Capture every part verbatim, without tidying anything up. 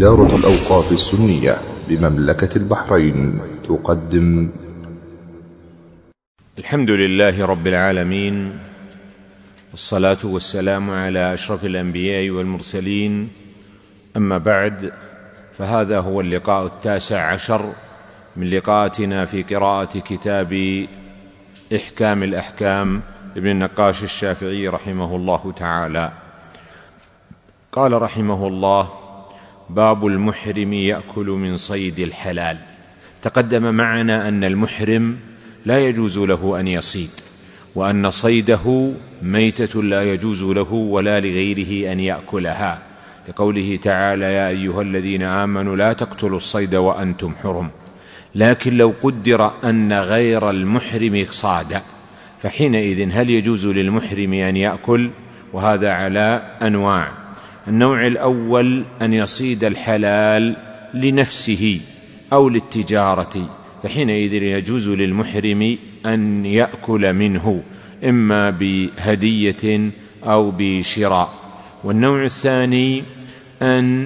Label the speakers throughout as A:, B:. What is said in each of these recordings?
A: دارة الأوقاف السنية بمملكة البحرين تقدم.
B: الحمد لله رب العالمين، والصلاة والسلام على أشرف الأنبياء والمرسلين، أما بعد، فهذا هو اللقاء التاسع عشر من لقاءاتنا في قراءة كتاب إحكام الأحكام ابن النقاش الشافعي رحمه الله تعالى. قال رحمه الله: باب المحرم يأكل من صيد الحلال. تقدم معنا أن المحرم لا يجوز له أن يصيد، وأن صيده ميتة لا يجوز له ولا لغيره أن يأكلها، لقوله تعالى: يا أيها الذين آمنوا لا تقتلوا الصيد وأنتم حرم. لكن لو قدر أن غير المحرم صاد، فحينئذ هل يجوز للمحرم أن يأكل؟ وهذا على أنواع. النوع الأول أن يصيد الحلال لنفسه أو للتجارة، فحينئذ يجوز للمحرم أن يأكل منه إما بهدية أو بشراء. والنوع الثاني أن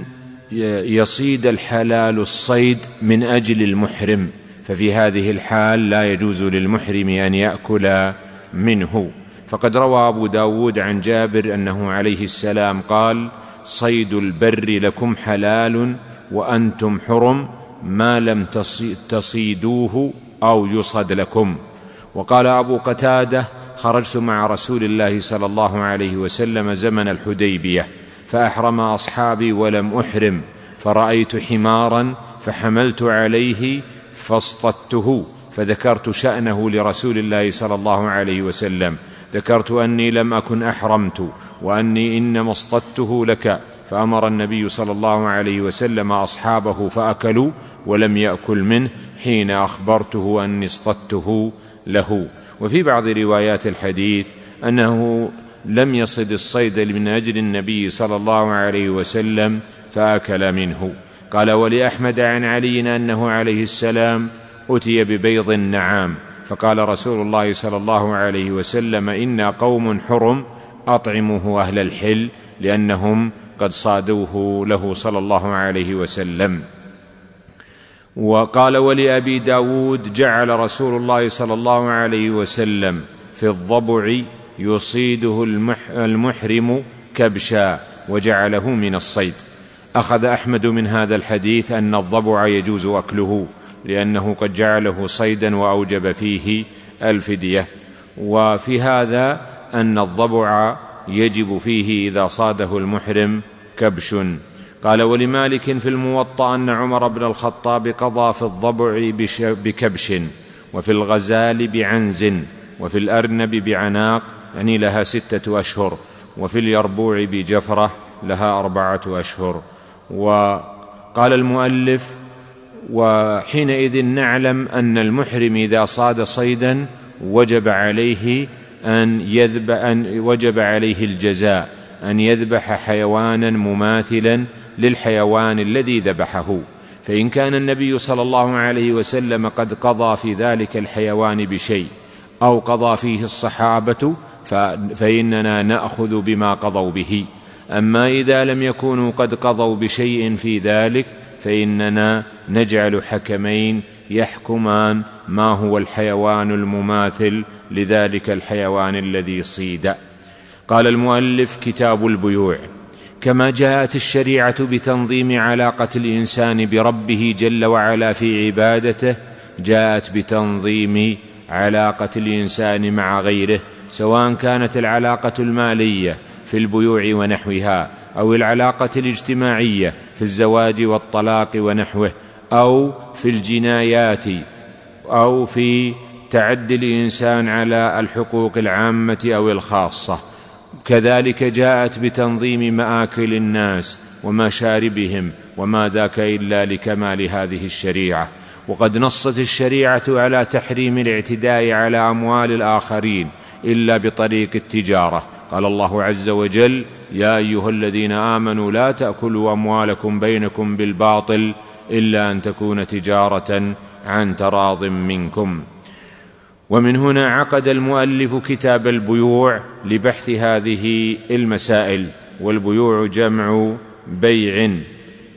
B: يصيد الحلال الصيد من أجل المحرم، ففي هذه الحال لا يجوز للمحرم أن يأكل منه. فقد روى أبو داود عن جابر أنه عليه السلام قال: صيد البر لكم حلال وأنتم حرم ما لم تصيدوه أو يصد لكم. وقال أبو قتادة: خرجت مع رسول الله صلى الله عليه وسلم زمن الحديبية، فأحرم أصحابي ولم أحرم، فرأيت حمارا فحملت عليه فاصطدته، فذكرت شأنه لرسول الله صلى الله عليه وسلم، ذكرت أني لم أكن أحرمت وأني إنما اصطدته لك، فأمر النبي صلى الله عليه وسلم أصحابه فأكلوا ولم يأكل منه حين أخبرته أني اصطدته له. وفي بعض روايات الحديث أنه لم يصد الصيد من أجل النبي صلى الله عليه وسلم فأكل منه. قال: ولأحمد عن علي أنه عليه السلام أتي ببيض النعام، فقال رسول الله صلى الله عليه وسلم: إنا قوم حرم أطعموه أهل الحل، لأنهم قد صادوه له صلى الله عليه وسلم. وقال: ولأبي داود جعل رسول الله صلى الله عليه وسلم في الضبع يصيده المحرم كبشا وجعله من الصيد. أخذ أحمد من هذا الحديث أن الضبع يجوز أكله، لأنه قد جعله صيدا وأوجب فيه الفدية. وفي هذا أن الضبع يجب فيه إذا صاده المحرم كبش. قال: ولمالك في الموطأ أن عمر بن الخطاب قضى في الضبع بكبش، وفي الغزال بعنز، وفي الأرنب بعناق، يعني لها ستة أشهر، وفي اليربوع بجفرة لها أربعة أشهر. وقال المؤلف: وحينئذ نعلم أن المحرم إذا صاد صيدا وجب عليه أن يذبح أن وجب عليه الجزاء، أن يذبح حيوانا مماثلا للحيوان الذي ذبحه. فإن كان النبي صلى الله عليه وسلم قد قضى في ذلك الحيوان بشيء أو قضى فيه الصحابة فإننا نأخذ بما قضوا به. أما إذا لم يكونوا قد قضوا بشيء في ذلك فإننا نجعل حكمين يحكمان ما هو الحيوان المماثل لذلك الحيوان الذي صيد. قال المؤلف: كتاب البيوع. كما جاءت الشريعة بتنظيم علاقة الإنسان بربه جل وعلا في عبادته، جاءت بتنظيم علاقة الإنسان مع غيره، سواء كانت العلاقة المالية في البيوع ونحوها، أو العلاقة الاجتماعية في الزواج والطلاق ونحوه، أو في الجنايات، أو في تعدي الإنسان على الحقوق العامة أو الخاصة. كذلك جاءت بتنظيم مآكل الناس ومشاربهم، وما ذاك إلا لكمال هذه الشريعة. وقد نصت الشريعة على تحريم الاعتداء على أموال الآخرين إلا بطريق التجارة. قال الله عز وجل: يا أيها الذين آمنوا لا تأكلوا أموالكم بينكم بالباطل إلا أن تكون تجارة عن تراض منكم. ومن هنا عقد المؤلف كتاب البيوع لبحث هذه المسائل، والبيوع جمع بيع.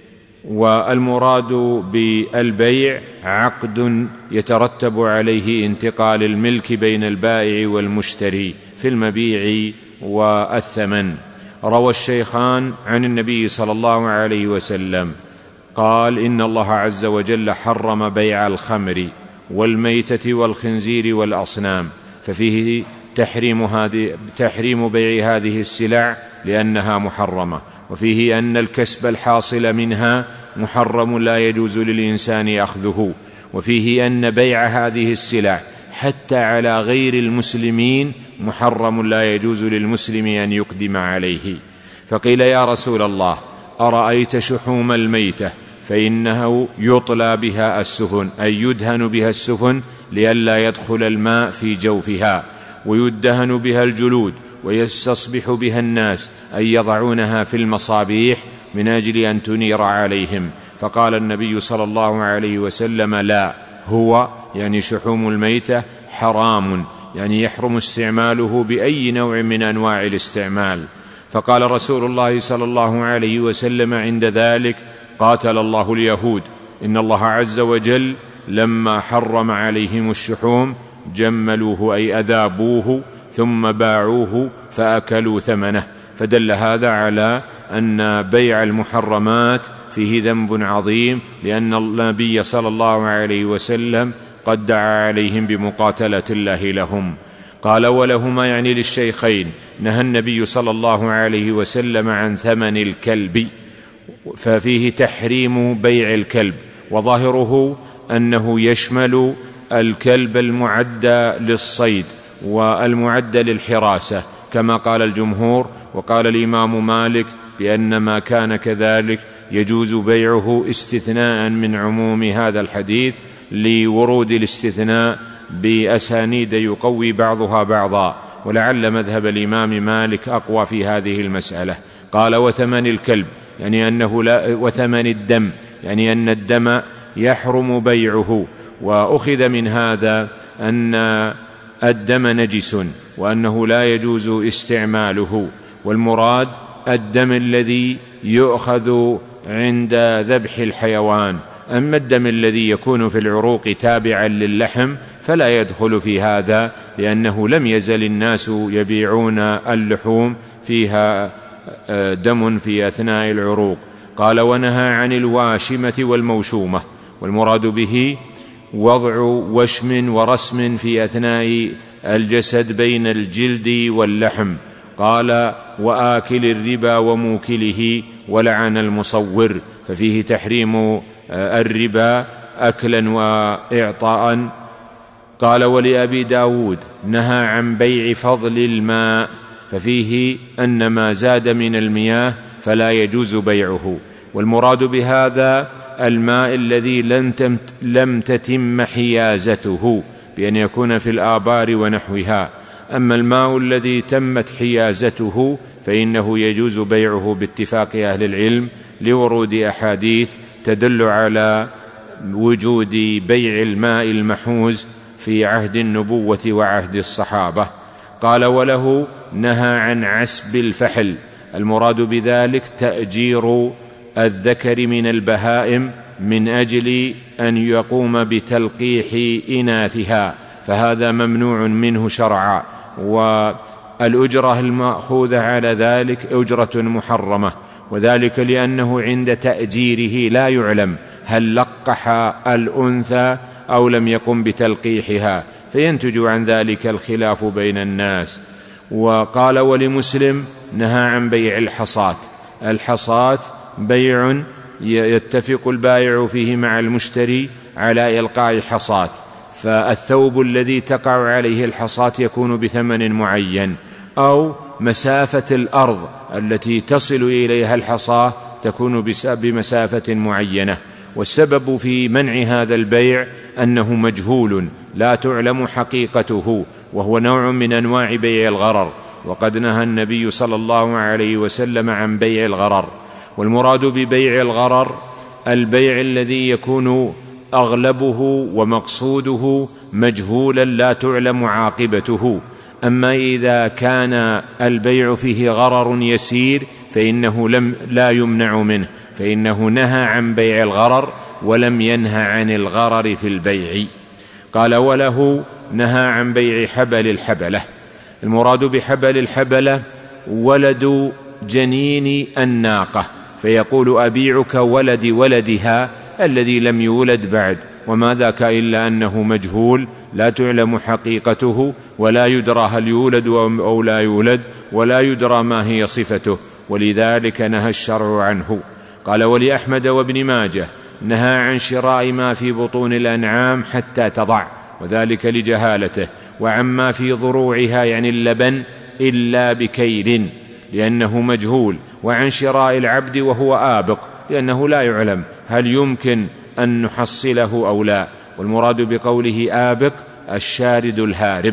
B: والمراد بالبيع عقد يترتب عليه انتقال الملك بين البائع والمشتري في المبيع والثمن. روى الشيخان عن النبي صلى الله عليه وسلم قال: إن الله عز وجل حرم بيع الخمر والميتة والخنزير والأصنام، ففيه تحريم, هذه تحريم بيع هذه السلع لأنها محرمة، وفيه أن الكسب الحاصل منها محرم لا يجوز للإنسان أخذه، وفيه أن بيع هذه السلع حتى على غير المسلمين محرم لا يجوز للمسلم أن يقدم عليه. فقيل: يا رسول الله، أرأيت شحوم الميتة فإنه يطلى بها السفن، أي يدهن بها السفن لئلا يدخل الماء في جوفها، ويدهن بها الجلود ويستصبح بها الناس، أي يضعونها في المصابيح من أجل أن تنير عليهم. فقال النبي صلى الله عليه وسلم: لا، هو يعني شحوم الميتة حرام، يعني يحرم استعماله بأي نوع من أنواع الاستعمال. فقال رسول الله صلى الله عليه وسلم عند ذلك: قاتل الله اليهود، إن الله عز وجل لما حرم عليهم الشحوم جملوه أي أذابوه ثم باعوه فأكلوا ثمنه. فدل هذا على أن بيع المحرمات فيه ذنب عظيم، لأن النبي صلى الله عليه وسلم قد دعا عليهم بمقاتلة الله لهم. قال: ولهما يعني للشيخين، نهى النبي صلى الله عليه وسلم عن ثمن الكلب، ففيه تحريم بيع الكلب، وظاهره أنه يشمل الكلب المعد للصيد والمعد للحراسة كما قال الجمهور. وقال الإمام مالك بأن ما كان كذلك يجوز بيعه استثناء من عموم هذا الحديث، لورود الاستثناء بأسانيد يقوي بعضها بعضا، ولعل مذهب الإمام مالك أقوى في هذه المسألة. قال: وثمن الكلب يعني أنه لا، وثمن الدم يعني أن الدم يحرم بيعه. وأخذ من هذا أن الدم نجس وأنه لا يجوز استعماله، والمراد الدم الذي يؤخذ عند ذبح الحيوان. أما الدم الذي يكون في العروق تابعا للحم فلا يدخل في هذا، لأنه لم يزل الناس يبيعون اللحوم فيها دم في أثناء العروق. قال: ونهى عن الواشمة والموشومة، والمراد به وضع وشم ورسم في أثناء الجسد بين الجلد واللحم. قال: وآكل الربا وموكله، ولعن المصور، ففيه تحريم الربا أكلا وإعطاء. قال: ولأبي داود نهى عن بيع فضل الماء، ففيه أن ما زاد من المياه فلا يجوز بيعه، والمراد بهذا الماء الذي لم تتم حيازته بأن يكون في الآبار ونحوها. أما الماء الذي تمت حيازته فإنه يجوز بيعه باتفاق أهل العلم، لورود أحاديث تدل على وجود بيع الماء المحوز في عهد النبوة وعهد الصحابة. قال: وله نهى عن عسب الفحل، المراد بذلك تأجير الذكر من البهائم من أجل أن يقوم بتلقيح إناثها، فهذا ممنوع منه شرعا، والأجرة المأخوذة على ذلك أجرة محرمة، وذلك لأنه عند تأجيره لا يعلم هل لقح الأنثى أو لم يقم بتلقيحها، فينتج عن ذلك الخلاف بين الناس. وقال: ولمسلم نهى عن بيع الحصاة، الحصاة بيع يتفق البائع فيه مع المشتري على إلقاء حصاة، فالثوب الذي تقع عليه الحصاة يكون بثمن معين، أو مسافة الأرض التي تصل إليها الحصاة تكون بمسافة معينة. والسبب في منع هذا البيع أنه مجهول لا تعلم حقيقته، وهو نوع من أنواع بيع الغرر، وقد نهى النبي صلى الله عليه وسلم عن بيع الغرر. والمراد ببيع الغرر البيع الذي يكون أغلبه ومقصوده مجهولا لا تعلم عاقبته. أما إذا كان البيع فيه غرر يسير فإنه لم لا يمنع منه، فإنه نهى عن بيع الغرر ولم ينهى عن الغرر في البيع. قال وله نهى عن بيع حبل الحبلة. المراد بحبل الحبلة ولد جنين الناقة، فيقول أبيعك ولد ولدها الذي لم يولد بعد، وما ذاك إلا أنه مجهول لا تعلم حقيقته، ولا يدرى هل يولد أو لا يولد، ولا يدرى ما هي صفته، ولذلك نهى الشرع عنه. قال ولأحمد وابن ماجه نهى عن شراء ما في بطون الأنعام حتى تضع، وذلك لجهالته، وعما في ضروعها يعني اللبن إلا بكيل لأنه مجهول، وعن شراء العبد وهو آبق لأنه لا يعلم هل يمكن أن نحصله أو لا، والمراد بقوله آبق الشارد الهارب.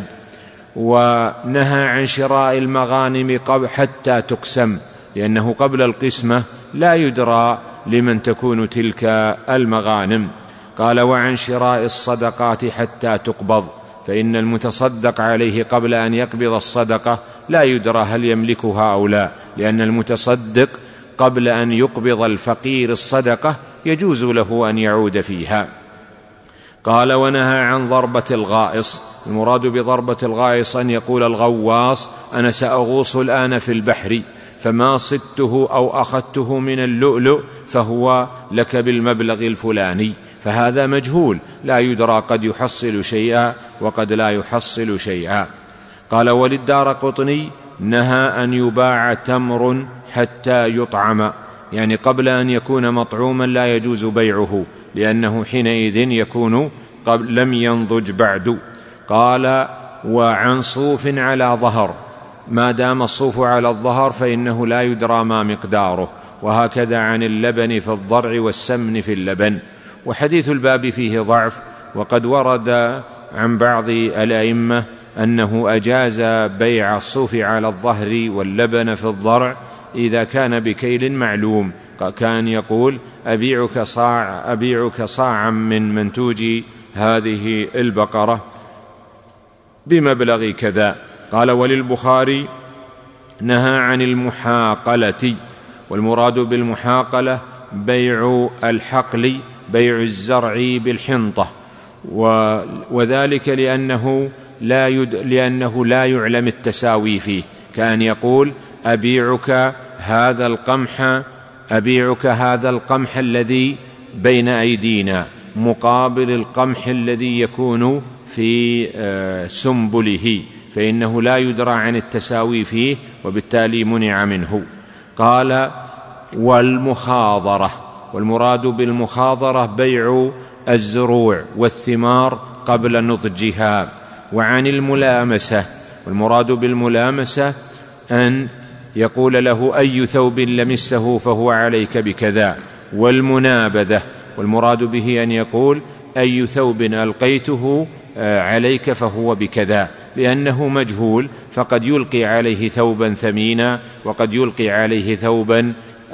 B: ونهى عن شراء المغانم حتى تقسم، لأنه قبل القسمة لا يدرى لمن تكون تلك المغانم. قال وعن شراء الصدقات حتى تقبض، فإن المتصدق عليه قبل أن يقبض الصدقة لا يدرى هل يملكها أو لا، لأن المتصدق قبل أن يقبض الفقير الصدقة يجوز له أن يعود فيها. قال ونهى عن ضربة الغائص. المراد بضربة الغائص أن يقول الغواص أنا سأغوص الآن في البحر، فما صدته أو أخذته من اللؤلؤ فهو لك بالمبلغ الفلاني، فهذا مجهول لا يدرى، قد يحصل شيئا وقد لا يحصل شيئا. قال وللدارقطني نهى أن يباع تمر حتى يطعم، يعني قبل أن يكون مطعوما لا يجوز بيعه، لأنه حينئذ يكون قبل لم ينضج بعد. قال وعن صوف على ظهر، ما دام الصوف على الظهر فإنه لا يدرى ما مقداره، وهكذا عن اللبن في الضرع والسمن في اللبن. وحديث الباب فيه ضعف، وقد ورد عن بعض الأئمة أنه أجاز بيع الصوف على الظهر واللبن في الضرع إذا كان بكيل معلوم، كان يقول أبيعك صاع أبيعك صاعا من منتوج هذه البقرة بمبلغ كذا. قال وللبخاري نهى عن المحاقلة، والمراد بالمحاقلة بيع الحقل، بيع الزرع بالحنطة، وذلك لأنه لا, يد... لأنه لا يعلم التساوي فيه، كأن يقول أبيعك هذا القمح أبيعك هذا القمح الذي بين أيدينا مقابل القمح الذي يكون في سنبله، فإنه لا يدرى عن التساوي فيه، وبالتالي منع منه. قال والمخاضرة، والمراد بالمخاضرة بيع الزروع والثمار قبل نضجها. وعن الملامسة، والمراد بالملامسة أن يقول له أي ثوب لمسته فهو عليك بكذا. والمنابذة، والمراد به أن يقول أي ثوب ألقيته عليك فهو بكذا، لأنه مجهول، فقد يلقي عليه ثوبا ثمينا وقد يلقي عليه ثوبا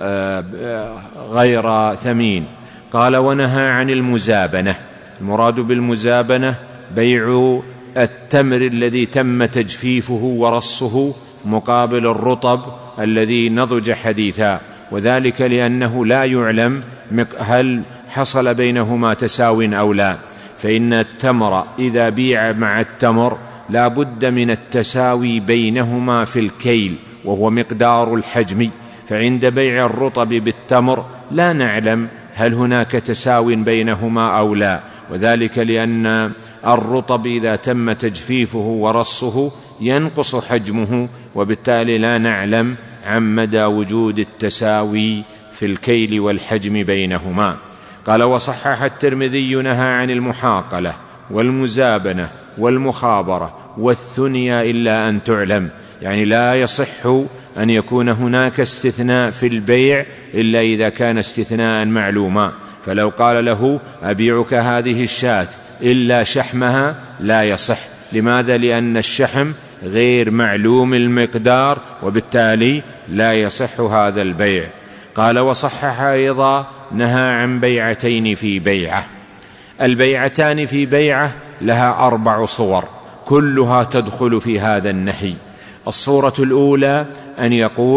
B: غير ثمين. قال ونهى عن المزابنة. المراد بالمزابنة بيع التمر الذي تم تجفيفه ورصه مقابل الرطب الذي نضج حديثا، وذلك لأنه لا يعلم هل حصل بينهما تساو أو لا، فإن التمر إذا بيع مع التمر لا بد من التساوي بينهما في الكيل وهو مقدار الحجم، فعند بيع الرطب بالتمر لا نعلم هل هناك تساو بينهما أو لا، وذلك لأن الرطب إذا تم تجفيفه ورصه ينقص حجمه، وبالتالي لا نعلم عن مدى وجود التساوي في الكيل والحجم بينهما. قال وصحح الترمذي نهى عن المحاقلة والمزابنة والمخابرة والثنيا إلا أن تعلم، يعني لا يصح أن يكون هناك استثناء في البيع إلا إذا كان استثناء معلوما، فلو قال له أبيعك هذه الشاة إلا شحمها لا يصح. لماذا؟ لأن الشحم غير معلوم المقدار، وبالتالي لا يصح هذا البيع. قال وصحح أيضا نهى عن بيعتين في بيعة. البيعتان في بيعة لها أربع صور كلها تدخل في هذا النهي. الصورة الأولى أن يقول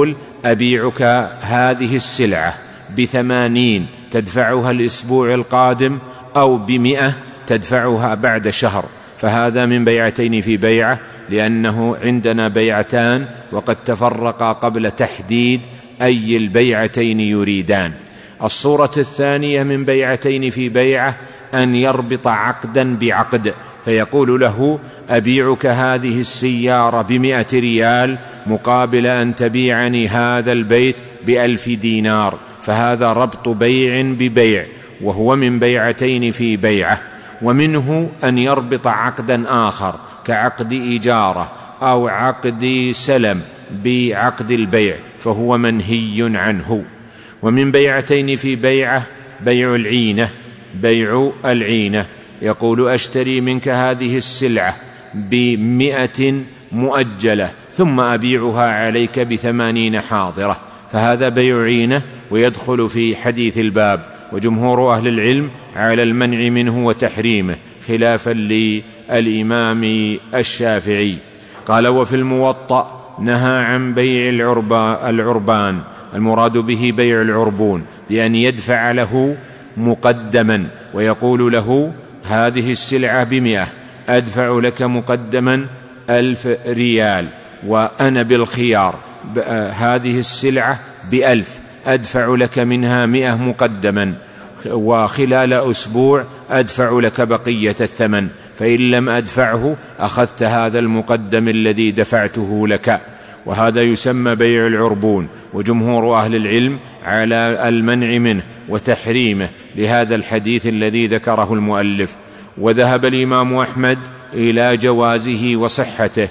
B: أبيعك هذه السلعة بثمانين تدفعها الأسبوع القادم، أو بمئة تدفعها بعد شهر، فهذا من بيعتين في بيعة، لأنه عندنا بيعتان وقد تفرقا قبل تحديد أي البيعتين يريدان. الصورة الثانية من بيعتين في بيعة أن يربط عقدا بعقد، فيقول له أبيعك هذه السيارة بمئة ريال مقابل أن تبيعني هذا البيت بألف دينار، فهذا ربط بيع ببيع، وهو من بيعتين في بيعة. ومنه أن يربط عقدا آخر كعقد إجارة أو عقد سلم بعقد البيع، فهو منهي عنه. ومن بيعتين في بيعة بيع العينة، بيع العينة، يقول أشتري منك هذه السلعة بمئة مؤجلة ثم أبيعها عليك بثمانين حاضرة، فهذا بيع عينة ويدخل في حديث الباب، وجمهور أهل العلم على المنع منه وتحريمه خلافا للإمام الشافعي. قال وفي الموطأ نهى عن بيع العربان، المراد به بيع العربون، بأن يدفع له مقدما ويقول له هذه السلعة بمئة، أدفع لك مقدما ألف ريال، وأنا بالخيار هذه السلعة بألف، أدفع لك منها مئة مقدما، وخلال أسبوع أدفع لك بقية الثمن، فإن لم أدفعه أخذت هذا المقدم الذي دفعته لك. وهذا يسمى بيع العربون، وجمهور أهل العلم على المنع منه وتحريمه لهذا الحديث الذي ذكره المؤلف. وذهب الإمام أحمد إلى جوازه وصحته،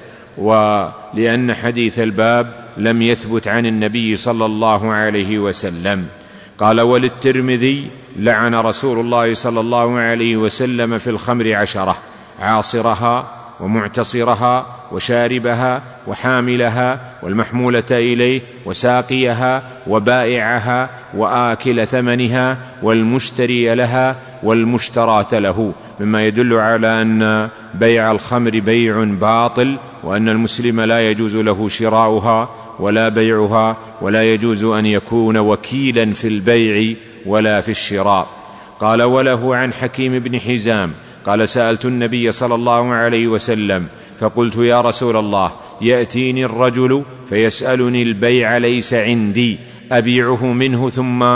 B: ولأن حديث الباب لم يثبت عن النبي صلى الله عليه وسلم. قال وللترمذي لعن رسول الله صلى الله عليه وسلم في الخمر عشرة: عاصرها ومعتصرها وشاربها وحاملها والمحمولة إليه وساقيها وبائعها وآكل ثمنها والمشتري لها والمشتراة له، مما يدل على أن بيع الخمر بيع باطل، وأن المسلم لا يجوز له شراؤها ولا بيعها، ولا يجوز أن يكون وكيلا في البيع ولا في الشراء. قال وله عن حكيم بن حزام قال سألت النبي صلى الله عليه وسلم فقلت يا رسول الله يأتيني الرجل فيسألني البيع ليس عندي، أبيعه منه ثم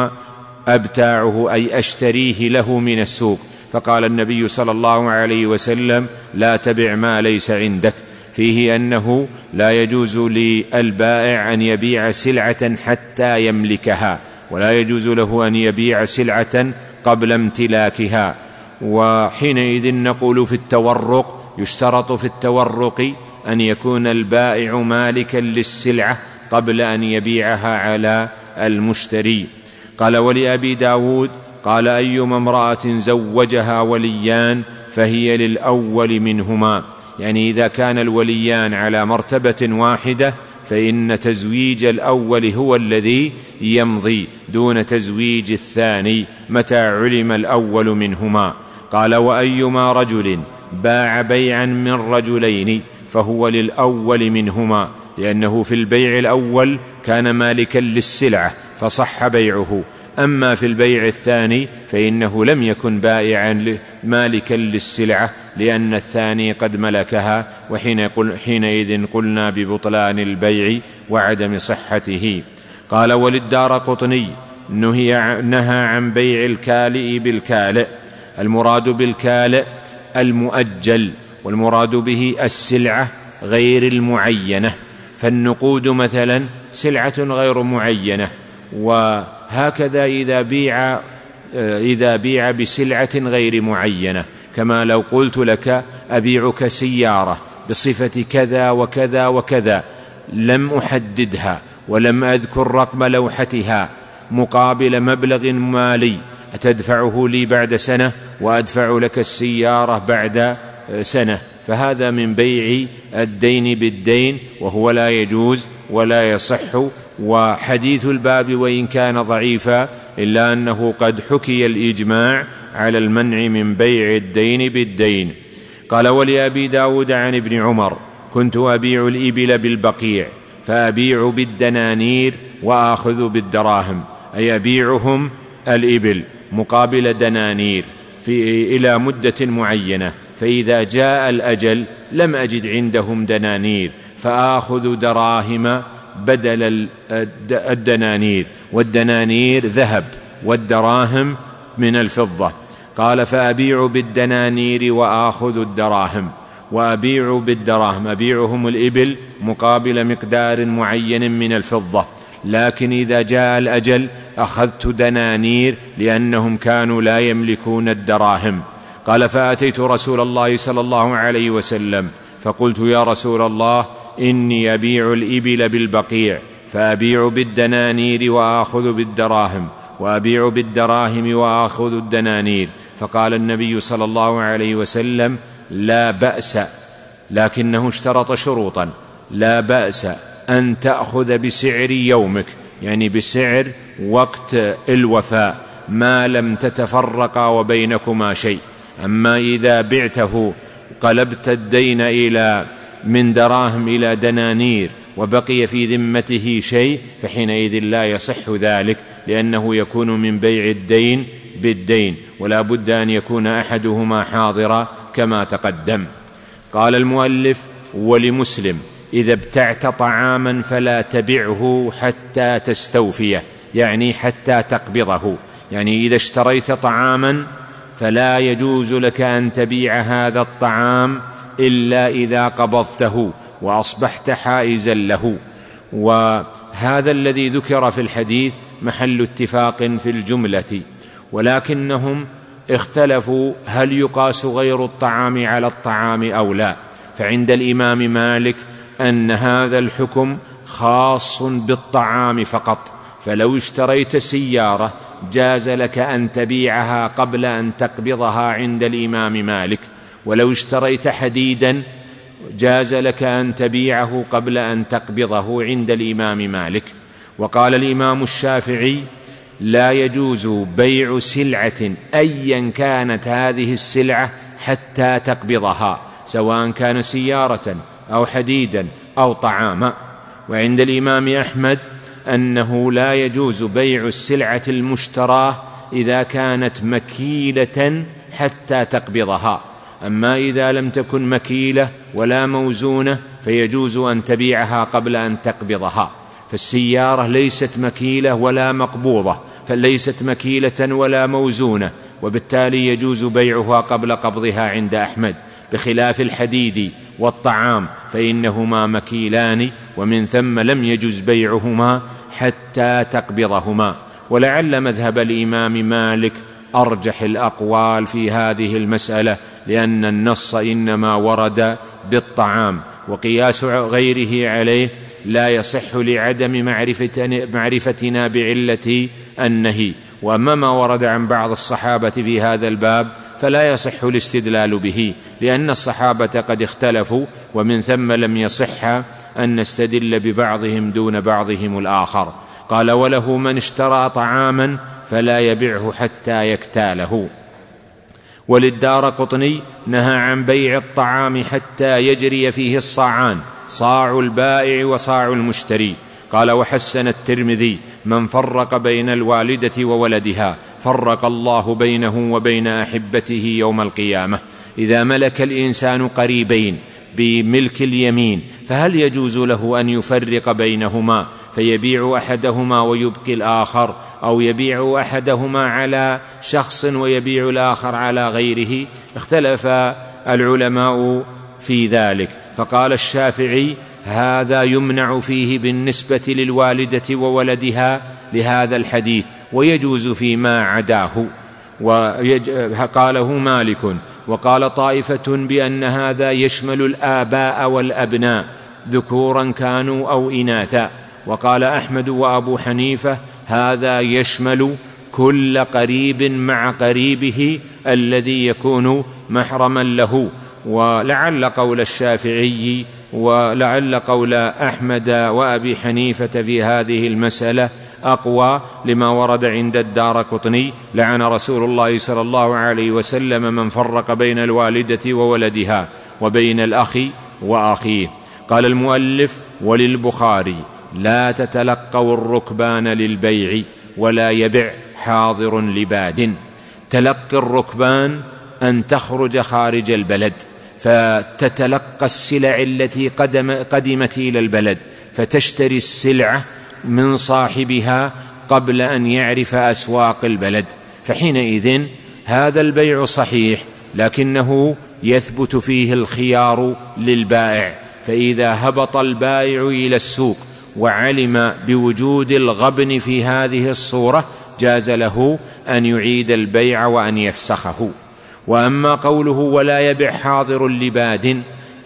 B: أبتاعه أي أشتريه له من السوق؟ فقال النبي صلى الله عليه وسلم لا تبع ما ليس عندك، فيه أنه لا يجوز للبائع أن يبيع سلعة حتى يملكها، ولا يجوز له أن يبيع سلعة قبل امتلاكها. وحينئذ نقول في التورق يشترط في التورق أن يكون البائع مالكا للسلعة قبل أن يبيعها على المشتري. قال ولأبي داود قال أيما امرأة زوجها وليان فهي للأول منهما، يعني إذا كان الوليان على مرتبة واحدة فإن تزويج الأول هو الذي يمضي دون تزويج الثاني متى علم الأول منهما. قال وأيما رجل باع بيعا من رجلين فهو للأول منهما، لأنه في البيع الأول كان مالكا للسلعة فصح بيعه، أما في البيع الثاني فإنه لم يكن بائعا مالكا للسلعة لأن الثاني قد ملكها، وحينئذ قلنا ببطلان البيع وعدم صحته. قال وللدارقطني نهي نهى عن بيع الكالئ بالكالئ، المراد بالكالئ المؤجل، والمراد به السلعة غير المعينة، فالنقود مثلا سلعة غير معينة، وهكذا إذا بيع إذا بيع بسلعة غير معينة، كما لو قلت لك أبيعك سيارة بصفة كذا وكذا وكذا لم أحددها ولم أذكر رقم لوحتها مقابل مبلغ مالي أتدفعه لي بعد سنة وأدفع لك السيارة بعد سنة، فهذا من بيع الدين بالدين، وهو لا يجوز ولا يصح. وحديث الباب وإن كان ضعيفا إلا أنه قد حكي الإجماع على المنع من بيع الدين بالدين. قال ولأبي داود عن ابن عمر كنت أبيع الإبل بالبقيع فأبيع بالدنانير وآخذ بالدراهم، أي أبيعهم الإبل مقابل دنانير في إلى مدة معينة، فإذا جاء الأجل لم أجد عندهم دنانير فآخذ دراهم بدل الدنانير، والدنانير ذهب والدراهم من الفضة. قال فأبيع بالدنانير وآخذ الدراهم، وأبيع بالدراهم أبيعهم الإبل مقابل مقدار معين من الفضة، لكن إذا جاء الأجل أخذت دنانير لأنهم كانوا لا يملكون الدراهم. قال فأتيت رسول الله صلى الله عليه وسلم فقلت يا رسول الله إني أبيع الإبل بالبقيع، فأبيع بالدنانير وآخذ بالدراهم، وأبيع بالدراهم وآخذ الدنانير. فقال النبي صلى الله عليه وسلم لا بأس، لكنه اشترط شروطا، لا بأس أن تأخذ بسعر يومك، يعني بسعر وقت الوفاء، ما لم تتفرقا وبينكما شيء. أما إذا بعته قلبت الدين إلى من دراهم إلى دنانير وبقي في ذمته شيء فحينئذ لا يصح ذلك، لأنه يكون من بيع الدين بالدين، ولا بد أن يكون أحدهما حاضرا كما تقدم. قال المؤلف ولمسلم إذا ابتعت طعاما فلا تبعه حتى تستوفيه، يعني حتى تقبضه، يعني إذا اشتريت طعاما فلا يجوز لك أن تبيع هذا الطعام إلا إذا قبضته وأصبحت حائزا له. وهذا الذي ذكر في الحديث محل اتفاق في الجملة، ولكنهم اختلفوا هل يقاس غير الطعام على الطعام أو لا. فعند الإمام مالك أن هذا الحكم خاص بالطعام فقط، فلو اشتريت سيارة جاز لك أن تبيعها قبل أن تقبضها عند الإمام مالك، ولو اشتريت حديدا جاز لك أن تبيعه قبل أن تقبضه عند الإمام مالك. وقال الإمام الشافعي لا يجوز بيع سلعة أيا كانت هذه السلعة حتى تقبضها، سواء كان سيارة أو حديدا أو طعاما. وعند الإمام أحمد أنه لا يجوز بيع السلعة المشتراه إذا كانت مكيلة حتى تقبضها، أما إذا لم تكن مكيلة ولا موزونة فيجوز أن تبيعها قبل أن تقبضها. فالسيارة ليست مكيلة ولا مقبوضة، فليست مكيلة ولا موزونة، وبالتالي يجوز بيعها قبل قبضها عند أحمد، بخلاف الحديد والطعام فإنهما مكيلان، ومن ثم لم يجوز بيعهما حتى تقبضهما. ولعل مذهب الإمام مالك أرجح الأقوال في هذه المسألة، لأن النص إنما ورد بالطعام، وقياس غيره عليه لا يصح لعدم معرفتنا بعلة النهي. وأما ما ورد عن بعض الصحابة في هذا الباب فلا يصح الاستدلال به، لأن الصحابة قد اختلفوا، ومن ثم لم يصح أن نستدل ببعضهم دون بعضهم الآخر. قال وله من اشترى طعاما فلا يبيعه حتى يكتاله. وللدارقطني نهى عن بيع الطعام حتى يجري فيه الصاعان، صاع البائع وصاع المشتري. قال وحسن الترمذي من فرق بين الوالدة وولدها فرق الله بينه وبين أحبته يوم القيامة. إذا ملك الإنسان قريبين بملك اليمين فهل يجوز له أن يفرق بينهما فيبيع أحدهما ويبقي الآخر، أو يبيع أحدهما على شخص ويبيع الآخر على غيره؟ اختلف العلماء في ذلك، فقال الشافعي هذا يمنع فيه بالنسبة للوالدة وولدها لهذا الحديث، ويجوز فيما عداه. وقاله مالك، وقال طائفة بأن هذا يشمل الآباء والأبناء ذكورا كانوا أو إناثا. وقال أحمد وأبو حنيفة هذا يشمل كل قريب مع قريبه الذي يكون محرما له. ولعل قول الشافعي ولعل قول أحمد وأبي حنيفة في هذه المسألة أقوى لما ورد عند الدارقطني لعن رسول الله صلى الله عليه وسلم من فرق بين الوالدة وولدها وبين الأخ وأخيه. قال المؤلف: وللبخاري: لا تتلقوا الركبان للبيع ولا يبع حاضر لباد. تلقي الركبان أن تخرج خارج البلد فتتلقى السلع التي قدم قدمت إلى البلد، فتشتري السلعة من صاحبها قبل أن يعرف أسواق البلد، فحينئذ هذا البيع صحيح، لكنه يثبت فيه الخيار للبائع. فإذا هبط البائع إلى السوق وعلم بوجود الغبن في هذه الصورة جاز له أن يعيد البيع وأن يفسخه. وأما قوله: ولا يبع حاضر لباد،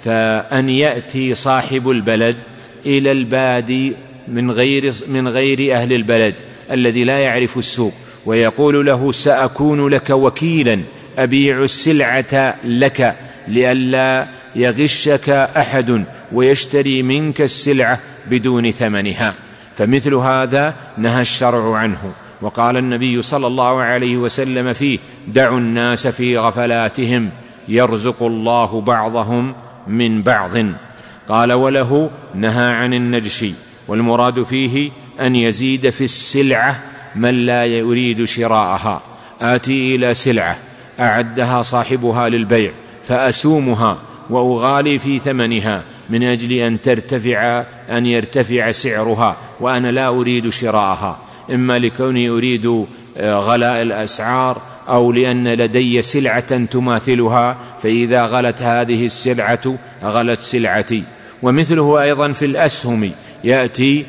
B: فأن يأتي صاحب البلد إلى البادي من غير, من غير أهل البلد الذي لا يعرف السوق ويقول له: سأكون لك وكيلا أبيع السلعة لك لئلا يغشك أحد ويشتري منك السلعة بدون ثمنها، فمثل هذا نهى الشرع عنه. وقال النبي صلى الله عليه وسلم فيه: دعوا الناس في غفلاتهم يرزق الله بعضهم من بعض. قال: وله نهى عن النجش، والمراد فيه أن يزيد في السلعة من لا يريد شراءها. آتي إلى سلعة أعدها صاحبها للبيع فأسومها وأغالي في ثمنها من أجل أن ترتفع أن يرتفع سعرها وأنا لا أريد شراءها، إما لكوني أريد غلاء الأسعار أو لأن لدي سلعة تماثلها، فإذا غلت هذه السلعة غلت سلعتي. ومثله أيضا في الأسهم، يأتي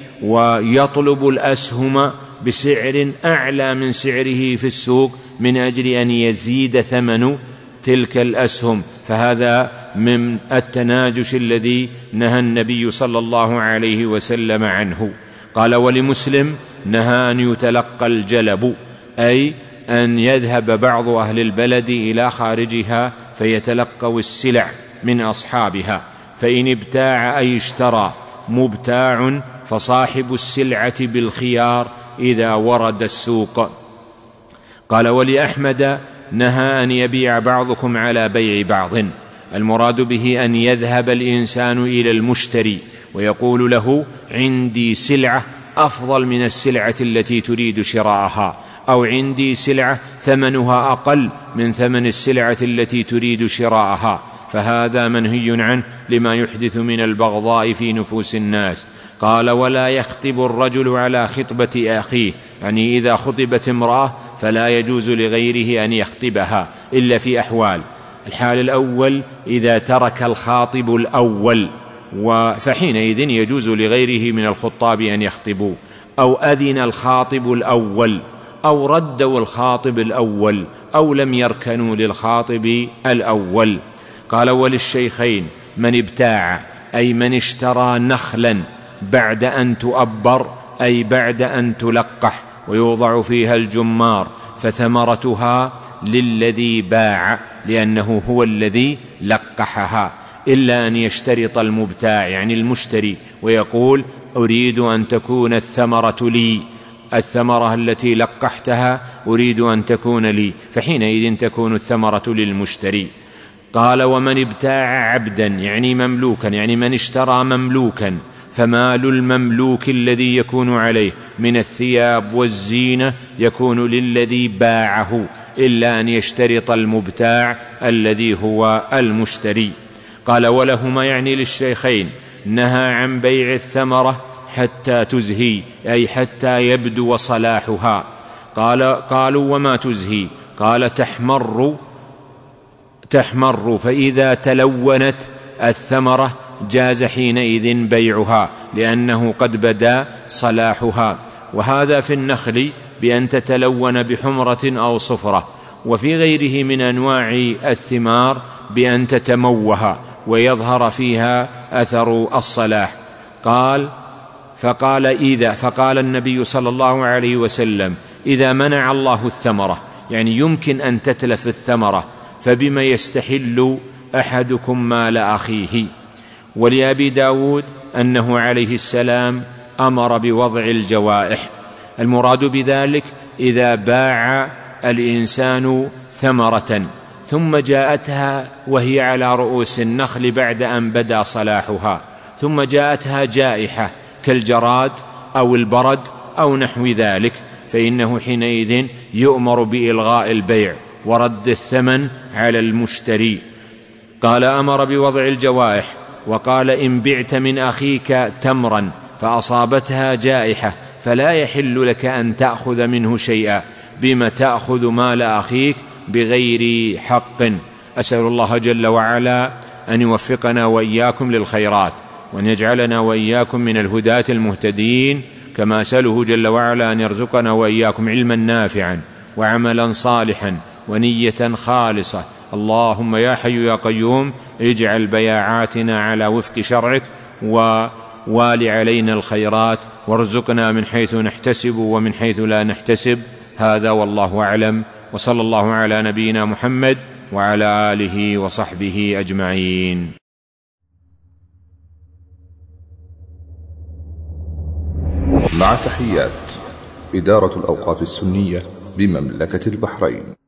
B: ويطلب الأسهم بسعر أعلى من سعره في السوق من أجل أن يزيد ثمن تلك الأسهم، فهذا من التناجش الذي نهى النبي صلى الله عليه وسلم عنه. قال: ولمسلم: نهى أن يتلقى الجلب، أي أن يذهب بعض أهل البلد إلى خارجها فيتلقوا السلع من أصحابها، فإن ابتاع أي اشترى مبتاع فصاحب السلعة بالخيار إذا ورد السوق. قال: ولأحمد: نهى أن يبيع بعضكم على بيع بعض، المراد به أن يذهب الإنسان إلى المشتري ويقول له: عندي سلعة أفضل من السلعة التي تريد شراءها، أو عندي سلعة ثمنها أقل من ثمن السلعة التي تريد شراءها، فهذا منهي عنه لما يحدث من البغضاء في نفوس الناس. قال: ولا يخطب الرجل على خطبة أخيه، يعني إذا خطبت امرأة فلا يجوز لغيره أن يخطبها إلا في أحوال: الحال الأول إذا ترك الخاطب الأول، فحينئذ يجوز لغيره من الخطاب أن يخطبوا، أو أذن الخاطب الأول، أو ردوا الخاطب الأول، أو لم يركنوا للخاطب الأول. قال: وللشيخين: من ابتاع، أي من اشترى نخلا بعد أن تؤبر، أي بعد أن تلقح ويوضع فيها الجمار، فثمرتها للذي باع لأنه هو الذي لقحها، إلا أن يشترط المبتاع يعني المشتري ويقول: أريد أن تكون الثمرة لي، الثمرة التي لقحتها أريد أن تكون لي، فحينئذ تكون الثمرة للمشتري. قال: ومن ابتاع عبدا، يعني مملوكا، يعني من اشترى مملوكا، فمال المملوك الذي يكون عليه من الثياب والزينة يكون للذي باعه، إلا أن يشترط المبتاع الذي هو المشتري. قال: ولهما، يعني للشيخين: نهى عن بيع الثمرة حتى تزهي، أي حتى يبدو صلاحها. قال قالوا: وما تزهي؟ قال: تحمر تحمر فإذا تلونت الثمرة جاز حينئذ بيعها لأنه قد بدا صلاحها، وهذا في النخل بأن تتلون بحمرة أو صفرة، وفي غيره من أنواع الثمار بأن تتموه ويظهر فيها أثر الصلاح. قال فقال إذا فقال النبي صلى الله عليه وسلم: إذا منع الله الثمرة، يعني يمكن أن تتلف الثمرة، فبما يستحل أحدكم مال أخيه. ولأبي داود أنه عليه السلام أمر بوضع الجوائح، المراد بذلك إذا باع الإنسان ثمرة ثم جاءتها وهي على رؤوس النخل بعد أن بدا صلاحها، ثم جاءتها جائحة كالجراد أو البرد أو نحو ذلك، فإنه حينئذ يؤمر بإلغاء البيع ورد الثمن على المشتري. قال أمر بوضع الجوائح، وقال إن بعت من أخيك تمرا فأصابتها جائحة فلا يحل لك أن تأخذ منه شيئا، بما تأخذ مال أخيك بغير حق. أسأل الله جل وعلا أن يوفقنا وإياكم للخيرات، وأن يجعلنا وإياكم من الهداة المهتدين، كما أسأله جل وعلا أن يرزقنا وإياكم علما نافعا وعملا صالحا ونية خالصة. اللهم يا حي يا قيوم اجعل بياعاتنا على وفق شرعك، ووال علينا الخيرات، وارزقنا من حيث نحتسب ومن حيث لا نحتسب. هذا والله أعلم، وصلى الله على نبينا محمد وعلى آله وصحبه أجمعين.
A: مع تحيات إدارة الأوقاف السنية بمملكة البحرين.